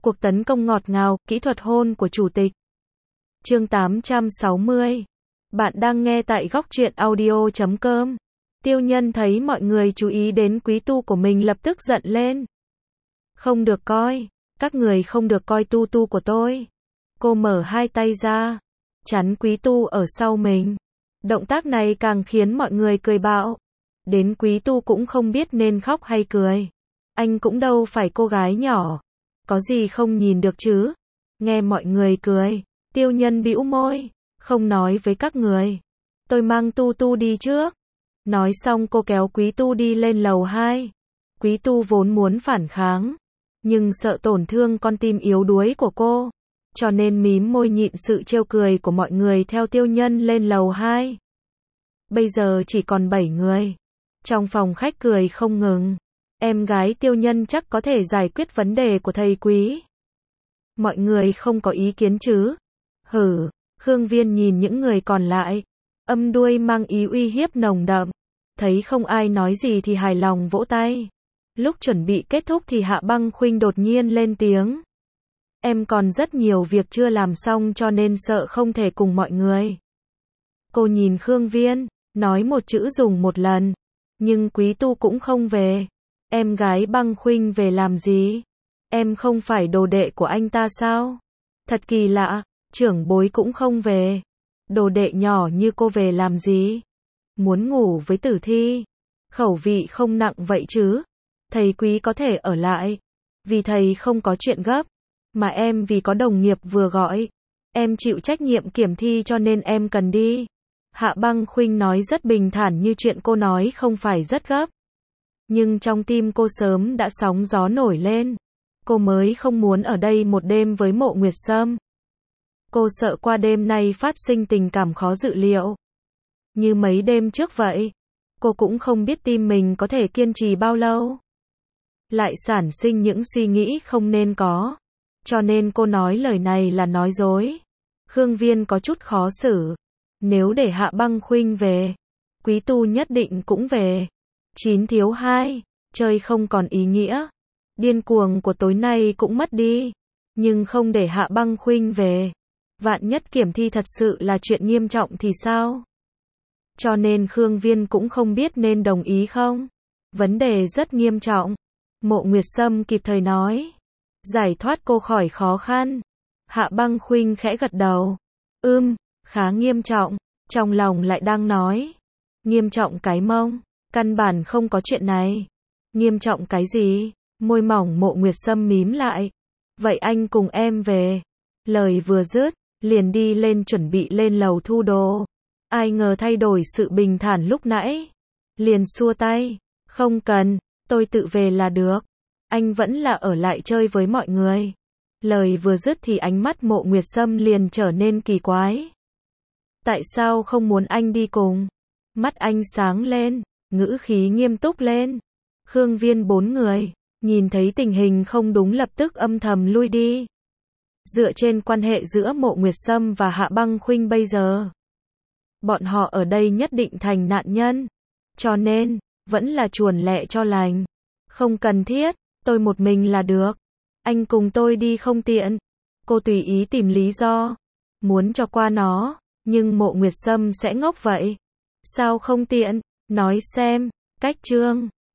Cuộc tấn công ngọt ngào, kỹ thuật hôn của chủ tịch. Chương 860. Bạn đang nghe tại góc truyện audio.com. Tiêu Nhân thấy mọi người chú ý đến quý tu của mình lập tức giận lên. Không được coi, các người không được coi tu tu của tôi. Cô mở hai tay ra, chắn quý tu ở sau mình. Động tác này càng khiến mọi người cười bạo. Đến quý tu cũng không biết nên khóc hay cười. Anh cũng đâu phải cô gái nhỏ. Có gì không nhìn được chứ? Nghe mọi người cười, Tiêu Nhân bĩu môi, không nói với các người. Tôi mang tu tu đi trước. Nói xong cô kéo quý tu đi lên lầu 2. Quý tu vốn muốn phản kháng, nhưng sợ tổn thương con tim yếu đuối của cô, cho nên mím môi nhịn sự trêu cười của mọi người theo Tiêu Nhân lên lầu 2. Bây giờ chỉ còn 7 người. Trong phòng khách cười không ngừng. Em gái Tiêu Nhân chắc có thể giải quyết vấn đề của thầy quý. Mọi người không có ý kiến chứ? Hử, Khương Viên nhìn những người còn lại. Âm đuôi mang ý uy hiếp nồng đậm. Thấy không ai nói gì thì hài lòng vỗ tay. Lúc chuẩn bị kết thúc thì Hạ Băng Khuynh đột nhiên lên tiếng. Em còn rất nhiều việc chưa làm xong cho nên sợ không thể cùng mọi người. Cô nhìn Khương Viên, nói một chữ dùng một lần. Nhưng quý tu cũng không về. Em gái Băng Khuynh về làm gì? Em không phải đồ đệ của anh ta sao? Thật kỳ lạ, trưởng bối cũng không về. Đồ đệ nhỏ như cô về làm gì? Muốn ngủ với Tử Thi. Khẩu vị không nặng vậy chứ. Thầy quý có thể ở lại. Vì thầy không có chuyện gấp. Mà em vì có đồng nghiệp vừa gọi. Em chịu trách nhiệm kiểm thi cho nên em cần đi. Hạ Băng Khuynh nói rất bình thản như chuyện cô nói không phải rất gấp. Nhưng trong tim cô sớm đã sóng gió nổi lên. Cô mới không muốn ở đây một đêm với Mộ Nguyệt Sâm. Cô sợ qua đêm nay phát sinh tình cảm khó dự liệu. Như mấy đêm trước vậy. Cô cũng không biết tim mình có thể kiên trì bao lâu. Lại sản sinh những suy nghĩ không nên có. Cho nên cô nói lời này là nói dối. Khương Viên có chút khó xử. Nếu để Hạ Băng Khuynh về, quý tu nhất định cũng về. 9 thiếu 2, chơi không còn ý nghĩa. Điên cuồng của tối nay cũng mất đi. Nhưng không để Hạ Băng Khuynh về. Vạn nhất kiểm thi thật sự là chuyện nghiêm trọng thì sao? Cho nên Khương Viên cũng không biết nên đồng ý không. Vấn đề rất nghiêm trọng. Mộ Nguyệt Sâm kịp thời nói. Giải thoát cô khỏi khó khăn. Hạ Băng Khuynh khẽ gật đầu. Khá nghiêm trọng. Trong lòng lại đang nói. Nghiêm trọng cái mông. Căn bản không có chuyện này. Nghiêm trọng cái gì? Môi mỏng Mộ Nguyệt Sâm mím lại. Vậy anh cùng em về. Lời vừa dứt, liền đi lên chuẩn bị lên lầu thu đồ. Ai ngờ thay đổi sự bình thản lúc nãy. Liền xua tay. Không cần, tôi tự về là được. Anh vẫn là ở lại chơi với mọi người. Lời vừa dứt thì ánh mắt Mộ Nguyệt Sâm liền trở nên kỳ quái. Tại sao không muốn anh đi cùng? Mắt anh sáng lên, ngữ khí nghiêm túc lên. Khương Viên 4 người, nhìn thấy tình hình không đúng lập tức âm thầm lui đi. Dựa trên quan hệ giữa Mộ Nguyệt Sâm và Hạ Băng Khuynh bây giờ, bọn họ ở đây nhất định thành nạn nhân. Cho nên, vẫn là chuồn lẹ cho lành. Không cần thiết, tôi một mình là được. Anh cùng tôi đi không tiện. Cô tùy ý tìm lý do. Muốn cho qua nó, nhưng Mộ Nguyệt Sâm sẽ ngốc vậy. Sao không tiện? Nói xem, cách trương.